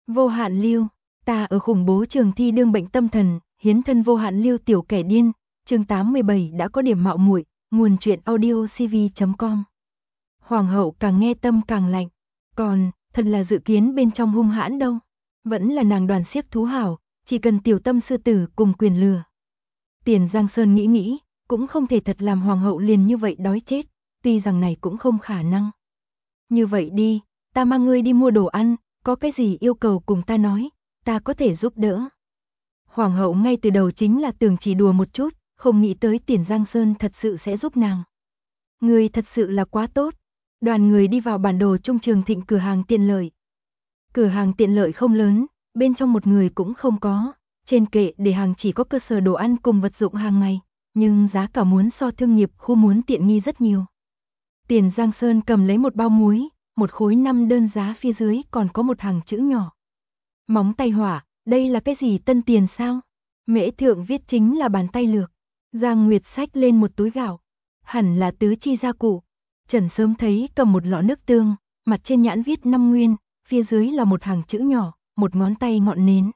Vô hạn lưu, ta ở khủng bố trường thi đương bệnh tâm thần, hiến thân vô hạn lưu tiểu kẻ điên, chương 87 đã có điểm mạo muội, nguồn truyện audio cv.com. Hoàng hậu càng nghe tâm càng lạnh, còn, thật là dự kiến bên trong hung hãn đâu, vẫn là nàng đoàn xiếc thú hảo, chỉ cần tiểu tâm sư tử cùng quyền lừa. Tiền Giang Sơn nghĩ, cũng không thể thật làm hoàng hậu liền như vậy đói chết, tuy rằng này cũng không khả năng. Như vậy đi, ta mang ngươi đi mua đồ ăn, có cái gì yêu cầu cùng ta nói, ta có thể giúp đỡ. Hoàng hậu ngay từ đầu chính là tưởng chỉ đùa một chút, không nghĩ tới Tiền Giang Sơn thật sự sẽ giúp nàng. Ngươi thật sự là quá tốt. Đoàn người đi vào bản đồ Trung Trường Thịnh cửa hàng tiện lợi. Cửa hàng tiện lợi không lớn, bên trong một người cũng không có, trên kệ để hàng chỉ có cơ sở đồ ăn cùng vật dụng hàng ngày, nhưng giá cả muốn so thương nghiệp khu muốn tiện nghi rất nhiều. Tiền Giang Sơn cầm lấy một bao muối, một khối 5 đơn giá phía dưới còn có một hàng chữ nhỏ. Móng tay hỏa, đây là cái gì tân tiền sao? Mễ thượng viết chính là bàn tay lược. Giang Nguyệt xách lên một túi gạo, hẳn là tứ chi gia cụ. Trần Sớm thấy cầm một lọ nước tương, mặt trên nhãn viết 5 nguyên, phía dưới là một hàng chữ nhỏ, một ngón tay ngọn nến.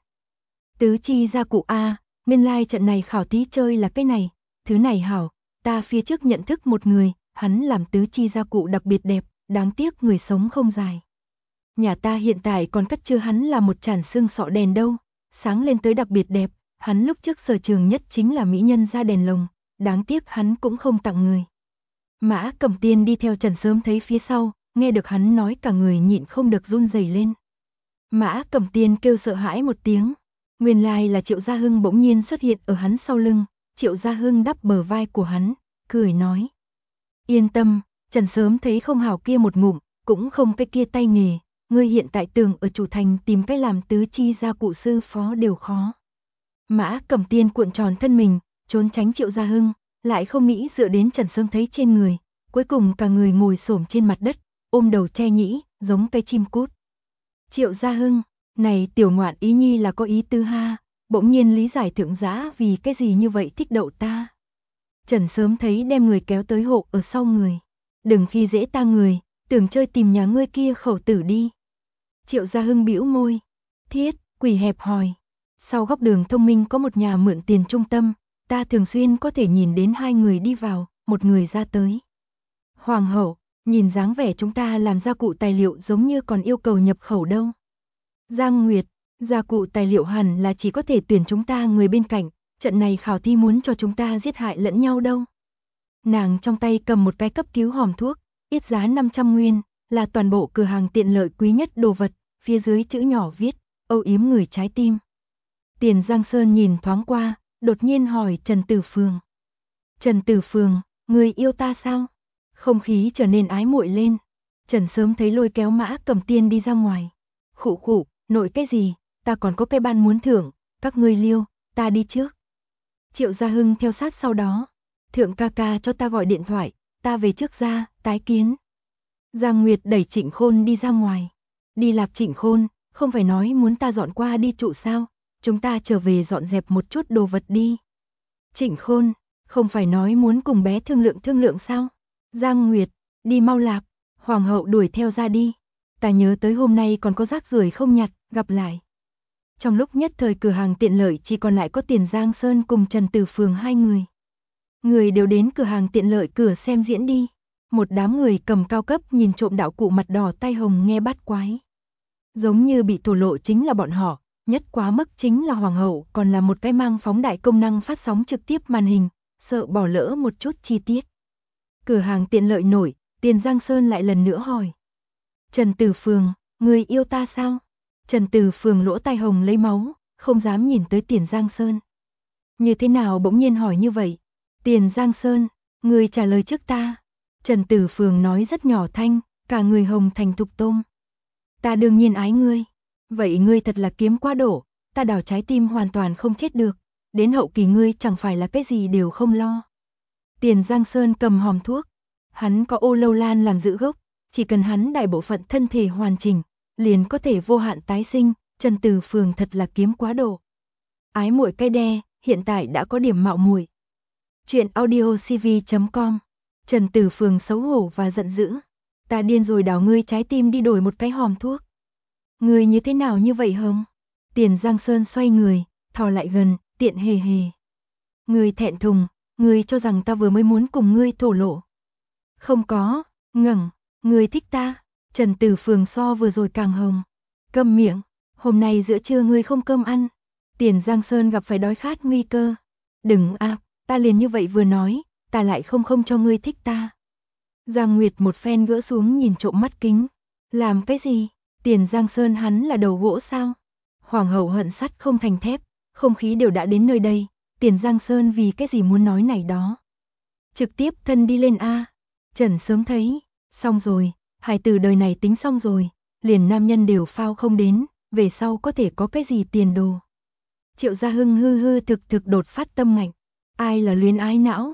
Tứ chi gia cụ A, nguyên lai trận này khảo thí chơi là cái này, thứ này hảo, ta phía trước nhận thức một người, hắn làm tứ chi gia cụ đặc biệt đẹp, đáng tiếc người sống không dài. Nhà ta hiện tại còn cất chứa hắn là một chản xương sọ đèn đâu, sáng lên tới đặc biệt đẹp, hắn lúc trước sở trường nhất chính là mỹ nhân ra đèn lồng, đáng tiếc hắn cũng không tặng người. Mã Cẩm Tiên đi theo Trần Sớm thấy phía sau, nghe được hắn nói cả người nhịn không được run rẩy lên. Mã Cẩm Tiên kêu sợ hãi một tiếng, nguyên lai là Triệu Gia Hưng bỗng nhiên xuất hiện ở hắn sau lưng, Triệu Gia Hưng đắp bờ vai của hắn, cười nói. Yên tâm, Trần Sớm thấy không hảo kia một ngụm, cũng không cái kia tay nghề, ngươi hiện tại tưởng ở chủ thành tìm cách làm tứ chi gia cụ sư phó đều khó. Mã Cẩm Tiên cuộn tròn thân mình, trốn tránh Triệu Gia Hưng, lại không nghĩ dựa đến Trần Sớm thấy trên người, cuối cùng cả người ngồi xổm trên mặt đất, ôm đầu che nhĩ, giống cây chim cút. Triệu Gia Hưng, này tiểu ngoạn ý nhi là có ý tư ha, bỗng nhiên lý giải thượng giá vì cái gì như vậy thích đậu ta. Trần Sớm thấy đem người kéo tới hộ ở sau người. Đừng khi dễ ta người, tưởng chơi tìm nhà ngươi kia khẩu tử đi. Triệu Gia Hưng bĩu môi. Thiết, quỷ hẹp hòi. Sau góc đường thông minh có một nhà mượn tiền trung tâm, ta thường xuyên có thể nhìn đến hai người đi vào, một người ra tới. Hoàng hậu, nhìn dáng vẻ chúng ta làm gia cụ tài liệu giống như còn yêu cầu nhập khẩu đâu. Giang Nguyệt, gia cụ tài liệu hẳn là chỉ có thể tuyển chúng ta người bên cạnh, trận này khảo thi muốn cho chúng ta giết hại lẫn nhau đâu. Nàng trong tay cầm một cái cấp cứu hòm thuốc, ít giá 500 nguyên, là toàn bộ cửa hàng tiện lợi quý nhất đồ vật, phía dưới chữ nhỏ viết, âu yếm người trái tim. Tiền Giang Sơn nhìn thoáng qua, đột nhiên hỏi Trần Tử Phường. Trần Tử Phường, người yêu ta sao? Không khí trở nên ái muội lên. Trần Sớm thấy lôi kéo Mã Cẩm Tiên đi ra ngoài. Khụ khụ, nội cái gì, ta còn có cái ban muốn thưởng, các ngươi liêu, ta đi trước. Triệu Gia Hưng theo sát sau đó. Thượng ca ca cho ta gọi điện thoại, ta về trước ra, tái kiến. Giang Nguyệt đẩy Trịnh Khôn đi ra ngoài. Đi Lạp Trịnh Khôn, không phải nói muốn ta dọn qua đi trụ sao, chúng ta trở về dọn dẹp một chút đồ vật đi. Trịnh Khôn, không phải nói muốn cùng bé thương lượng sao? Giang Nguyệt, đi mau Lạp, Hoàng hậu đuổi theo ra đi. Ta nhớ tới hôm nay còn có rác rưởi không nhặt, gặp lại. Trong lúc nhất thời cửa hàng tiện lợi chỉ còn lại có Tiền Giang Sơn cùng Trần Tử Phường hai người. Người đều đến cửa hàng tiện lợi cửa xem diễn đi. Một đám người cầm cao cấp nhìn trộm đạo cụ mặt đỏ tay hồng nghe bắt quái. Giống như bị thổ lộ chính là bọn họ, nhất quá mức chính là hoàng hậu còn là một cái mang phóng đại công năng phát sóng trực tiếp màn hình, sợ bỏ lỡ một chút chi tiết. Cửa hàng tiện lợi nổi, Tiền Giang Sơn lại lần nữa hỏi. Trần Tử Phường, người yêu ta sao? Trần Tử Phường lỗ tai hồng lấy máu, không dám nhìn tới Tiền Giang Sơn. Như thế nào bỗng nhiên hỏi như vậy? Tiền Giang Sơn, người trả lời trước ta. Trần Tử Phường nói rất nhỏ thanh, cả người hồng thành thục tôm. Ta đương nhiên ái ngươi. Vậy ngươi thật là kiếm quá đổ, ta đào trái tim hoàn toàn không chết được. Đến hậu kỳ ngươi chẳng phải là cái gì đều không lo. Tiền Giang Sơn cầm hòm thuốc. Hắn có ô lâu lan làm giữ gốc, chỉ cần hắn đại bộ phận thân thể hoàn chỉnh, liền có thể vô hạn tái sinh. Trần Tử Phường thật là kiếm quá đổ. Ái muội cái đe, hiện tại đã có điểm mạo muội. Chuyện audio cv.com. Trần Tử Phường xấu hổ và giận dữ. Ta điên rồi đào ngươi trái tim đi đổi một cái hòm thuốc. Người như thế nào như vậy hông? Tiền Giang Sơn xoay người, thò lại gần, tiện hề hề. Người thẹn thùng, người cho rằng ta vừa mới muốn cùng ngươi thổ lộ. Không có, ngẩng, người thích ta. Trần Tử Phường so vừa rồi càng hồng. Câm miệng, hôm nay giữa trưa ngươi không cơm ăn. Tiền Giang Sơn gặp phải đói khát nguy cơ. Đừng ta liền như vậy vừa nói, ta lại không cho ngươi thích ta. Giang Nguyệt một phen gỡ xuống nhìn trộm mắt kính. Làm cái gì? Tiền Giang Sơn hắn là đầu gỗ sao? Hoàng hậu hận sắt không thành thép, không khí đều đã đến nơi đây, Tiền Giang Sơn vì cái gì muốn nói này đó. Trực tiếp thân đi lên a. Trần sớm thấy, xong rồi, hài tử đời này tính xong rồi, liền nam nhân đều phao không đến, về sau có thể có cái gì tiền đồ. Triệu Gia Hưng hư thực đột phát tâm ngạnh, ai là luyến ái não,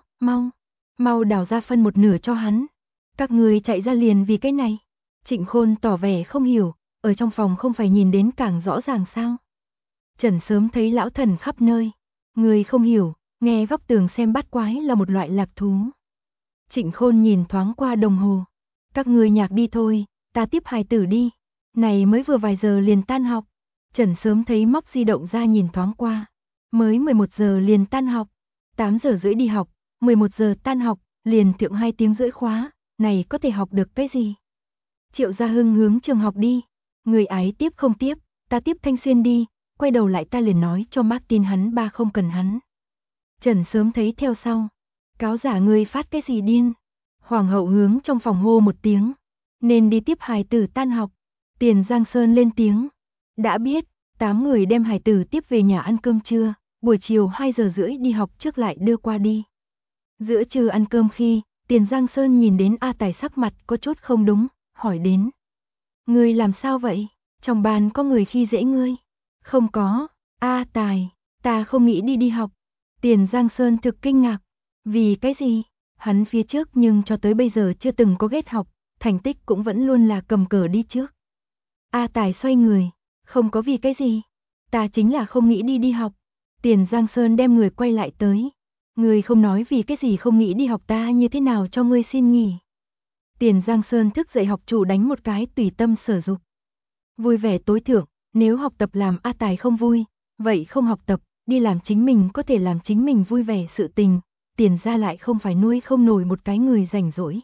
mau đào ra phân một nửa cho hắn. Các người chạy ra liền vì cái này. Trịnh Khôn tỏ vẻ không hiểu, ở trong phòng không phải nhìn đến càng rõ ràng sao. Trần sớm thấy lão thần khắp nơi, người không hiểu, nghe góc tường xem bát quái là một loại lạc thú. Trịnh Khôn nhìn thoáng qua đồng hồ, các người nhạc đi thôi, ta tiếp hài tử đi, này mới vừa vài giờ liền tan học. Trần sớm thấy móc di động ra nhìn thoáng qua, mới 11 giờ liền tan học, 8 giờ rưỡi đi học, 11 giờ tan học, liền thượng 2 tiếng rưỡi khóa, này có thể học được cái gì? Triệu Gia Hưng hướng trường học đi, người ái tiếp không tiếp, ta tiếp Thanh Xuyên đi, quay đầu lại ta liền nói cho Martin hắn ba không cần hắn. Trần sớm thấy theo sau, cáo giả người phát cái gì điên. Hoàng hậu hướng trong phòng hô một tiếng, nên đi tiếp hài tử tan học. Tiền Giang Sơn lên tiếng, đã biết, 8 người đem hài tử tiếp về nhà ăn cơm trưa, buổi chiều 2 giờ rưỡi đi học trước lại đưa qua đi. Giữa trưa ăn cơm khi, Tiền Giang Sơn nhìn đến A Tài sắc mặt có chút không đúng, hỏi đến. Ngươi làm sao vậy? Trong ban có người khi dễ ngươi? Không có, A Tài, ta không nghĩ đi học. Tiền Giang Sơn thực kinh ngạc. Vì cái gì? Hắn phía trước nhưng cho tới bây giờ chưa từng có ghét học, thành tích cũng vẫn luôn là cầm cờ đi trước. A Tài xoay người, không có vì cái gì. Ta chính là không nghĩ đi học. Tiền Giang Sơn đem người quay lại tới. Ngươi không nói vì cái gì không nghĩ đi học ta như thế nào cho ngươi xin nghỉ. Tiền Giang Sơn thức dậy học chủ đánh một cái tùy tâm sở dục. Vui vẻ tối thượng, nếu học tập làm A Tài không vui, vậy không học tập, đi làm chính mình có thể làm chính mình vui vẻ sự tình, Tiền ra lại không phải nuôi không nổi một cái người rảnh rỗi.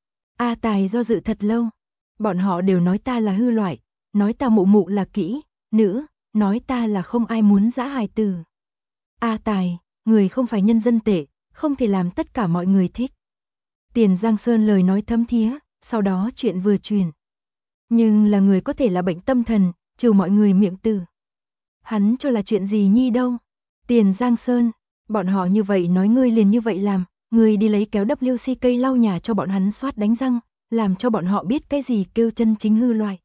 A Tài do dự thật lâu, bọn họ đều nói ta là hư loại, nói ta mụ là kỹ, nữ, nói ta là không ai muốn dã hài tử. A Tài, người không phải nhân dân tệ, không thể làm tất cả mọi người thích. Tiền Giang Sơn lời nói thấm thía, sau đó chuyện vừa truyền. Nhưng là người có thể là bệnh tâm thần, trừ mọi người miệng từ. Hắn cho là chuyện gì nhi đâu. Tiền Giang Sơn, bọn họ như vậy nói ngươi liền như vậy làm, ngươi đi lấy kéo WC cây lau nhà cho bọn hắn xoát đánh răng, làm cho bọn họ biết cái gì kêu chân chính hư loại.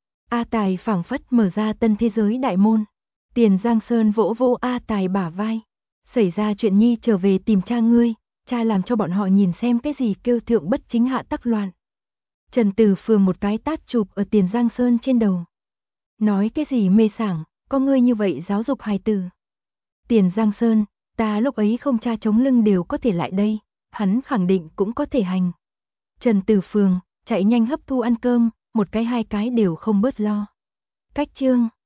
A Tài phảng phất mở ra tân thế giới đại môn. Tiền Giang Sơn vỗ vỗ A Tài bả vai. Xảy ra chuyện nhi trở về tìm cha ngươi, cha làm cho bọn họ nhìn xem cái gì kêu thượng bất chính hạ tắc loạn. Trần Tử Phường một cái tát chụp ở Tiền Giang Sơn trên đầu. Nói cái gì mê sảng, có ngươi như vậy giáo dục hài tử. Tiền Giang Sơn, ta lúc ấy không cha chống lưng đều có thể lại đây, hắn khẳng định cũng có thể hành. Trần Tử Phường, chạy nhanh hấp thu ăn cơm, một cái hai cái đều không bớt lo. Cách chương